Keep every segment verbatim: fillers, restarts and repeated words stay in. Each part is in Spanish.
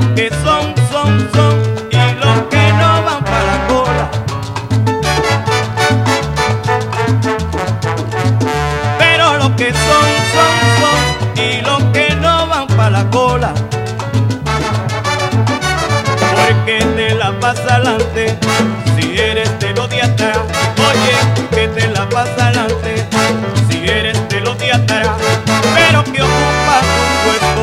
que son, son, son, y los que no van para la cola. Pero los que son, son, son, y los que no van para la cola. Porque te la pasa adelante, si eres de los de atrás. Oye, porque te la pasa adelante, si eres de los de atrás. Pero que ocupas un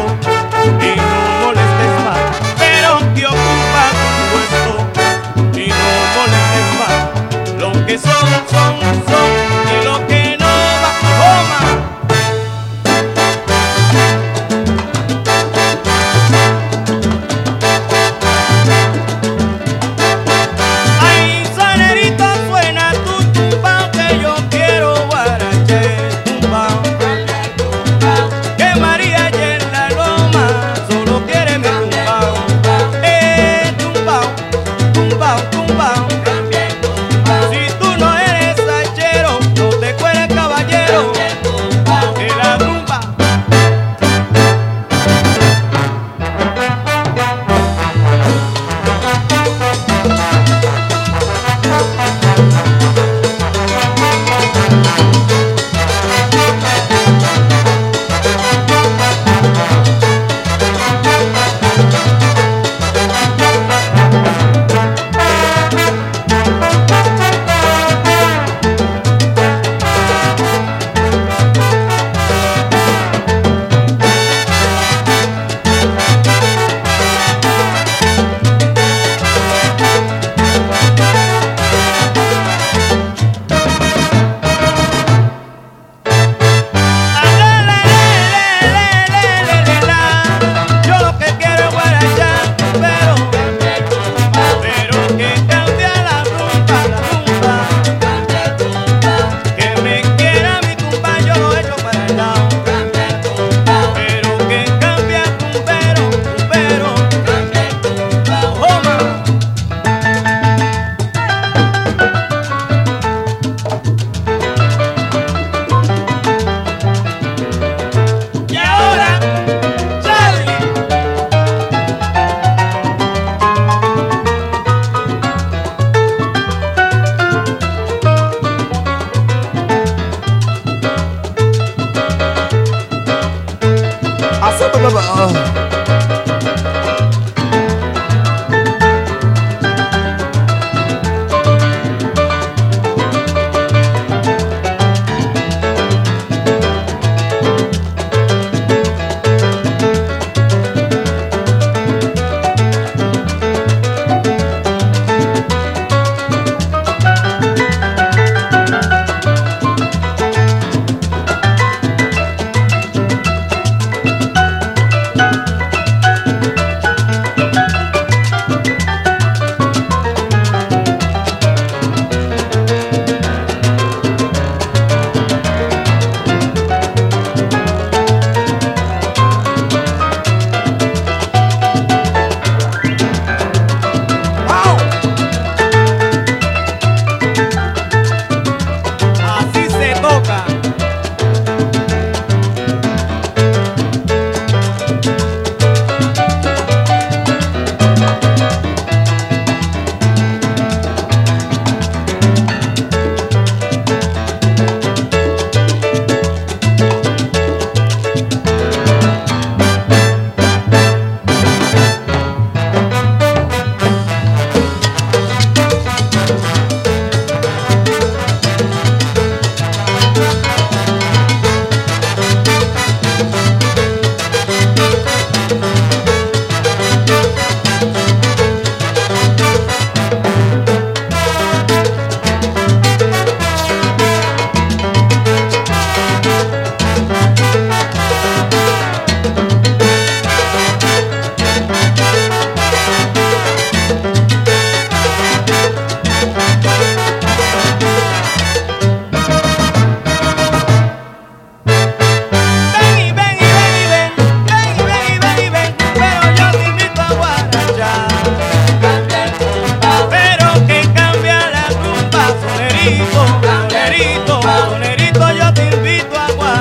puesto y no molestes más. Pero que ocupas un puesto y no molestes más. Los que son, son, son, y los que no van, toma.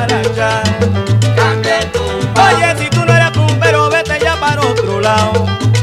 Oye, si tú no eres rumbero, vete ya para otro lado.